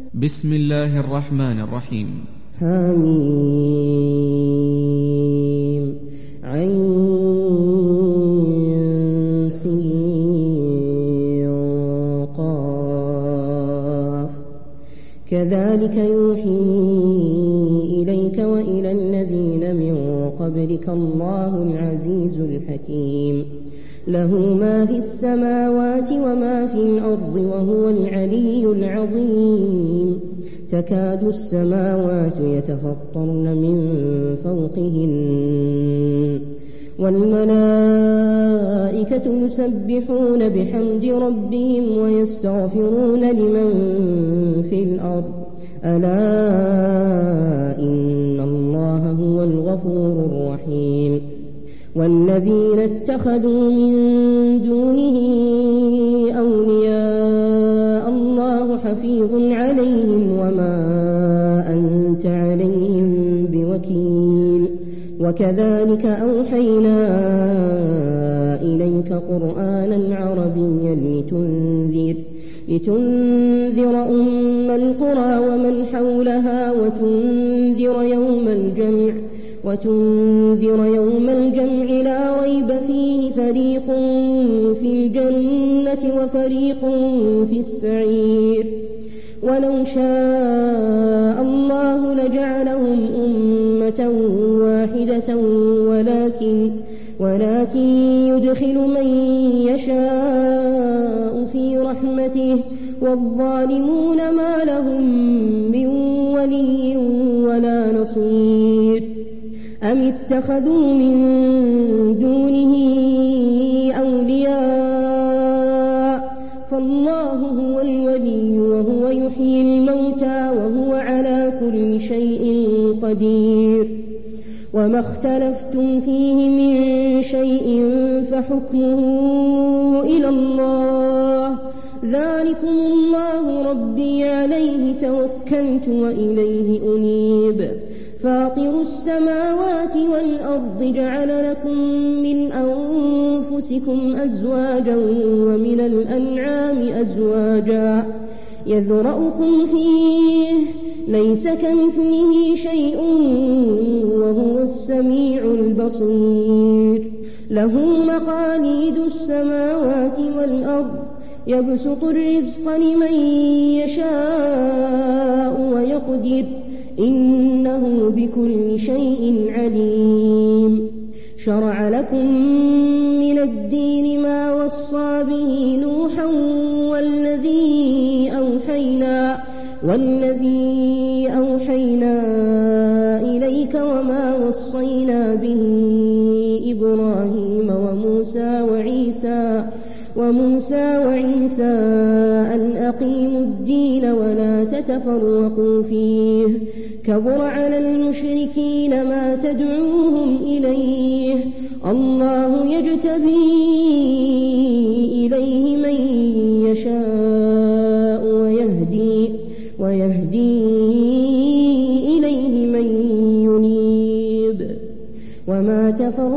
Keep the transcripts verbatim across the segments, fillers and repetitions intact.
بسم الله الرحمن الرحيم. حميم عين سين قاف كذلك يوحي إليك وإلى الذين من قبلك الله العزيز الحكيم له ما في السماوات وما في الأرض وهو العلي العظيم تكاد السماوات يتفطرن من فوقهن والملائكة يسبحون بحمد ربهم ويستغفرون لمن في الأرض ألا إن الله هو الغفور الرحيم والذين اتخذوا من دونه أولياء الله حفيظ عليهم وما أنت عليهم بوكيل وكذلك أوحينا إليك قرآنا عربيا لتنذر لتنذر أم القرى ومن حولها وتنذر يوم الجمع وتنذر يوم الجمع لا ريب فيه فريق في الجنة وفريق في السعير ولو شاء الله لجعلهم أمة واحدة ولكن ولكن يدخل من يشاء في رحمته والظالمون ما لهم من ولي ولا نصير أم اتخذوا من دونه أولياء فالله هو الولي وهو يحيي الموتى وهو على كل شيء قدير وما اختلفتم فيه من شيء فحكمه إلى الله ذلكم الله ربي عليه توكلت وإليه أنيب فاطر السماوات والأرض جعل لكم من أنفسكم أزواجا ومن الأنعام أزواجا يذرأكم فيه ليس كمثله شيء وهو السميع البصير له مقاليد السماوات والأرض يبسط الرزق لمن يشاء ويقدر إنه بكل شيء عليم شرع لكم من الدين ما وصى به نوحا والذي أوحينا والذي أوحينا إليك وما وصينا به إبراهيم وموسى وعيسى وموسى وعيسى أن أقيموا الدين ولا تتفرقوا فيه كبر على المشركين ما تدعوهم إليه الله يجتبي إليه من يشاء ويهدي ويهدي إليه من ينيب وما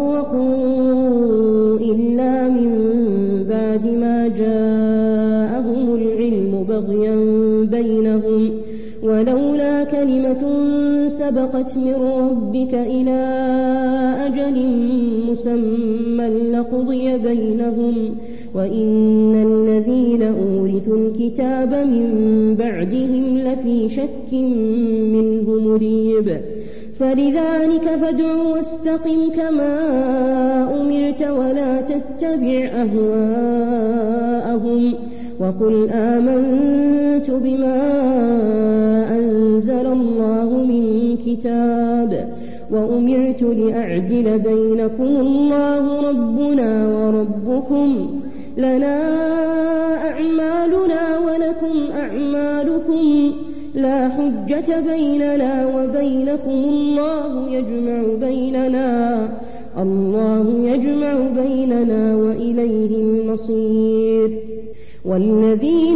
تفرقوا إلا من بعد ما جاءهم العلم بغيا بينهم ولولا كلمة سبقت من ربك إلى أجل مسمى لقضي بينهم وإن الذين أورثوا الكتاب من بعدهم لفي شك منه مريب فلذلك فادع واستقم كما أمرت ولا تتبع أهواءهم وقل آمنت بما أنزل الله من كتاب وأمرت لأعدل بينكم الله ربنا وربكم لنا أعمالنا ولكم أعمالكم لا حجة بيننا وبينكم الله يجمع بيننا الله يجمع بيننا وإليه المصير والذين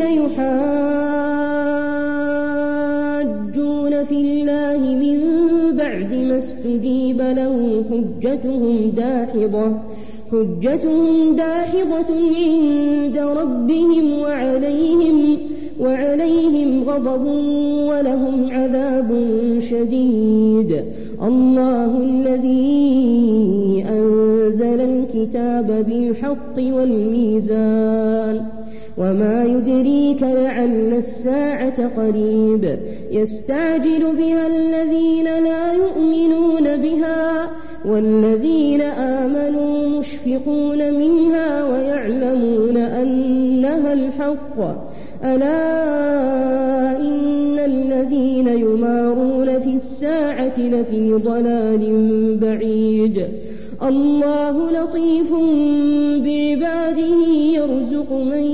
يحاجون في الله من بعد ما استجيب له حجتهم داحضة حجتهم داحضة عند ربهم وعليهم وعليهم غضب ولهم عذاب شديد. الله الذي أنزل الكتاب بالحق والميزان وما يدريك لعل الساعة قريب يستعجل بها الذين لا يؤمنون بها والذين آمنوا مشفقون منها ويعلمون أنها الحق. ألا إن الذين يمارون في الساعة لفي ضلال بعيد. الله لطيف بعباده يرزق من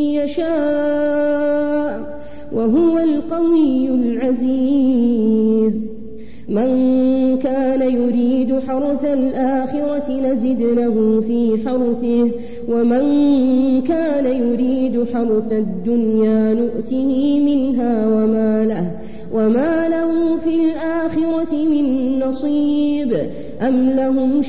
يشاء وهو القوي العزيز. من كان يريد حرث الآخرة نزد له في حرثه ومن كان يريد حرث الدنيا نؤته منها وما له, وما له في الآخرة من نصيب. أم لهم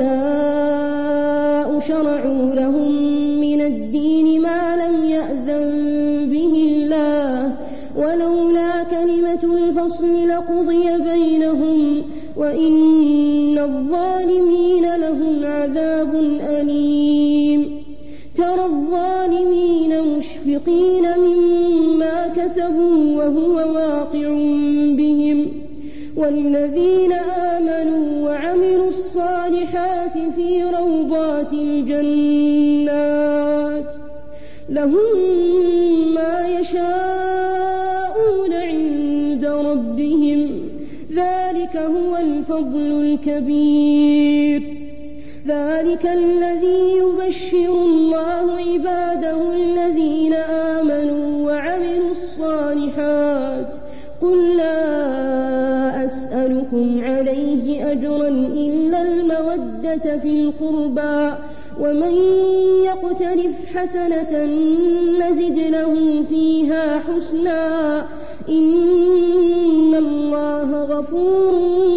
شركاء شرعوا لهم من الدين ما لم يأذن به الله ولولا كلمة الفصل لقضي بينهم وإن الظالمين لهم عذاب أليم. ترى الظالمين مشفقين مما كسبوا وهو واقع بهم والذين آمنوا وعملوا الصالحات في روضات الجنات لهم ما يشاءون عند ربهم ذلك هو الفضل الكبير. ذلك الذي يبشر الله عباده الذين آمنوا وعملوا الصالحات. قل لا أسألكم عليه أجرا إلا المودة في القربى ومن يقترف حسنة نزد له فيها حسنا إن الله غفور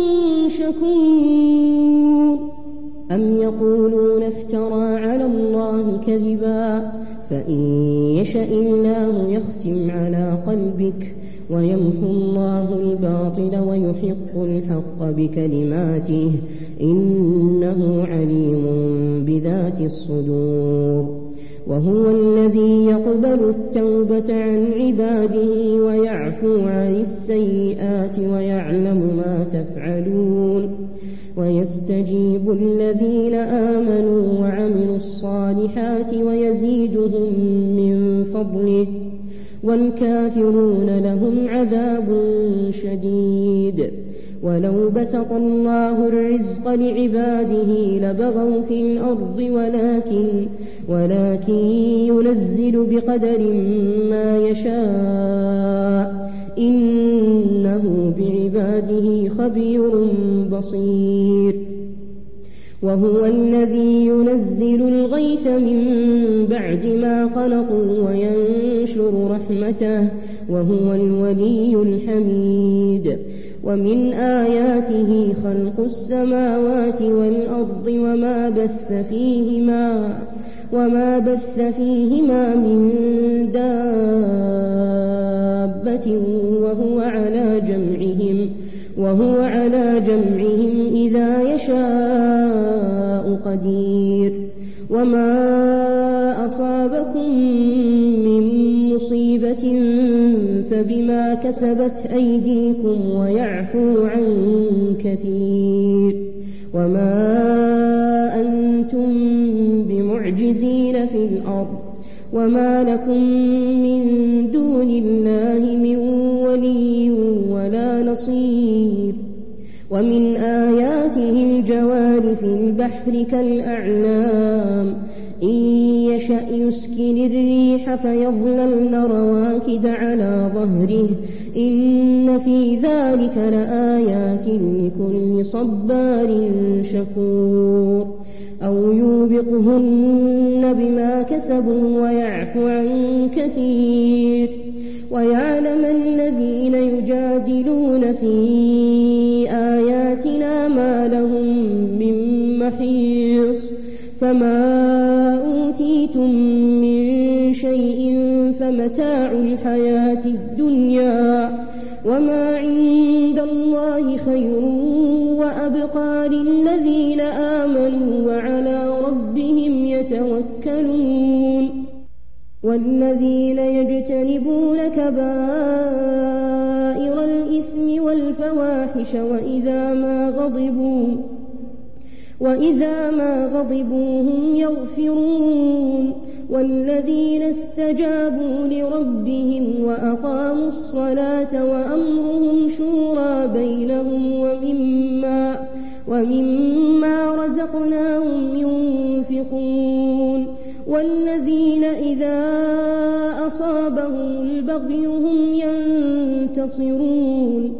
شكور. أم يقولون افترى على الله كذبا فإن يشأ الله يختم على قلبك ويمحو الله الباطل ويحق الحق بكلماته إنه عليم بذات الصدور. وهو الذي يقبل التوبة عن عباده ويعفو عن السيئات ويعلم ما تفعلون ويستجيب الذين آمنوا وعملوا الصالحات ويزيدهم من فضله والكافرون لهم عذاب شديد. ولو بسط الله الرزق لعباده لبغوا في الأرض ولكن, ولكن ينزل بقدر ما يشاء إنه بعباده خبير بصير. وهو الذي ينزل الغيث من بعد ما قنطوا وينشر رحمته وهو الولي الحميد. ومن آياته خلق السماوات والأرض وما بث فيهما وما بث فيهما من دابة وهو على جمعهم وهو على جمعهم إذا يشاء قدير. وما أصابكم من مصيبة فبما كسبت أيديكم ويعفو عن كثير. وما أنتم بمعجزين في الأرض وما لكم من دون الله من ولي ولا نصير. ومن آياته الجوار في البحر كالأعلام إن يشأ يسكن الريح فيظللن رواكد على ظهره إن في ذلك لآيات لكل صبار شكور. أو يوبقهن بما كسبوا ويعفو عن كثير. ويعلم الذين يجادلون في آياتنا ما لهم من محيص. فما أوتيتم من شيء فمتاع الحياة الحياة الدنيا وما عند الله خير وأبقى للذين آمنوا وعلى ربهم يتوكلون والذين يجتنبون كبائر الإثم والفواحش وإذا ما غضبوا وإذا ما غضبوا هم يغفرون والذين استجابوا لربهم وأقاموا الصلاة وأمرهم شورى بينهم ومما, ومما رزقناهم ينفقون والذين إذا أصابهم البغي هم ينتصرون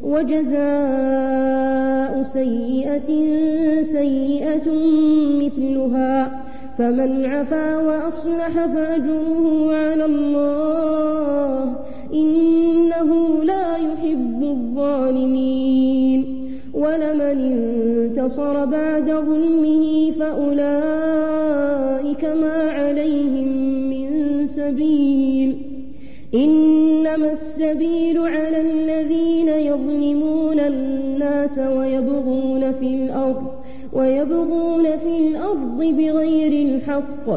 وجزاء سيئة سيئة مثلها فمن عفا وأصلح فأجره على الله إنه لا يحب الظالمين ولمن انتصر بعد ظلمه فأولئك ما عليهم من سبيل إنما السبيل على الذين يظلمون الناس ويبغون في الأرض ويبغون في الأرض بغير الحق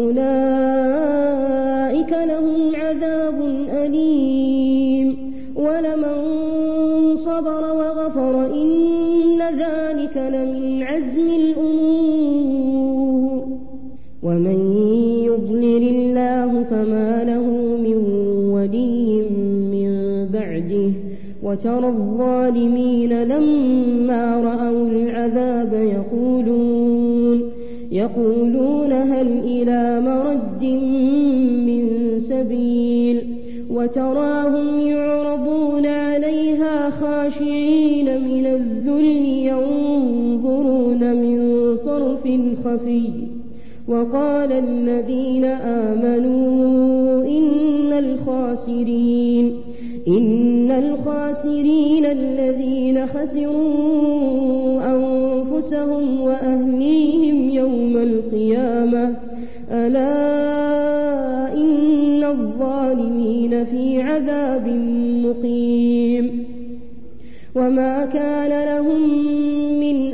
أولئك لهم عذاب أليم ولمن صبر وغفر إن ذلك لمن عزم الأمور ومن يضلل الله فما له من ولي من بعده وترى الظالمين لما رأوا العذاب يقولون, يقولون هل إلى مرد من سبيل وتراهم يعرضون عليها خاشعين من الذل ينظرون من طرف خفي وقال الذين آمنوا إن الخاسرين إن الخاسرين الذين خسروا أنفسهم وأهليهم يوم القيامة ألا إن الظالمين في عذاب مقيم وما كان لهم من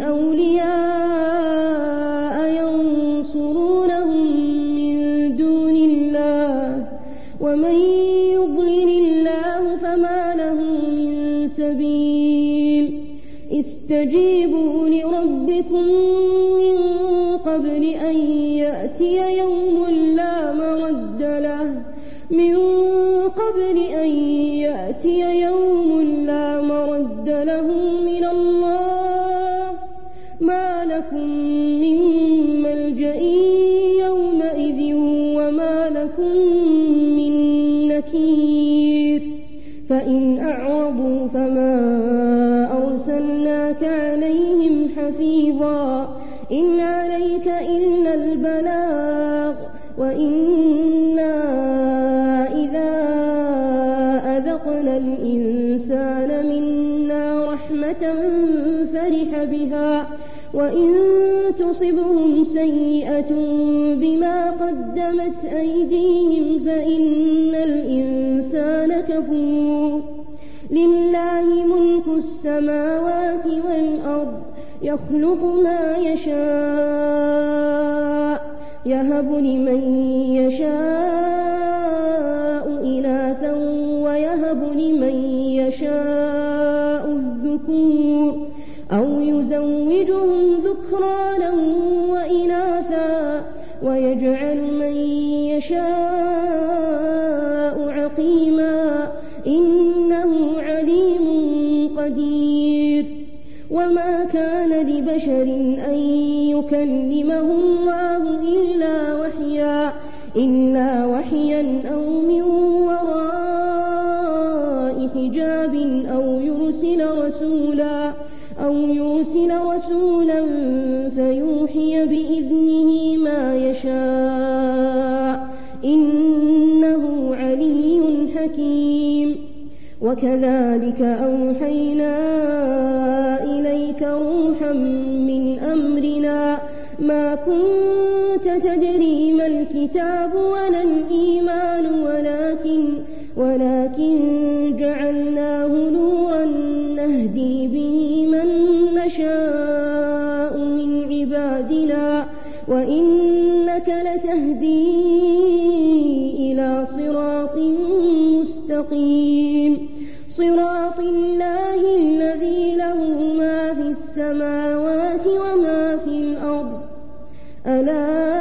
أولياء ينصرونهم من دون الله ومن يضلل الله فما له من سبيل استجيبوا لربكم من قبل أن يأتي يوم لا مرد له من قبل أن يأتي يوم لا مرد له من الله ما لكم من ملجأ يومئذ وما لكم من نكير فإن أعرضوا فما أرسلناك عليهم حفيظا إن عليك إلا البلاغ وإنا إذا أذقنا الإنسان منا رحمة فرح بها وإن تصبهم سيئة بما قدمت أيديهم فإن الإنسان كفور لله ملك السماوات والأرض يخلق ما يشاء يهب لمن يشاء إناثا ويهب لمن يشاء الذكور أو يزوجهم ذكرانا وإناثا ويجعل من يشاء عقيما إنه عليم قدير وما كان لبشر أن يكلمه الله إلا وحيا إلا وحيا أو من وراء حجاب أو يرسل رسولا أو يرسل رسولا فيوحي بإذنه ما يشاء إنه علي حكيم وكذلك أوحينا إليك روحا من أمرنا ما كنت تدري ما الكتاب ولا الإيمان ولكن, ولكن جعلناه نورا نهدي به من نشاء من عبادنا وإنك لتهدي إلى صراط مستقيم صراط الله الذي له ما في السماوات وما في الأرض ألا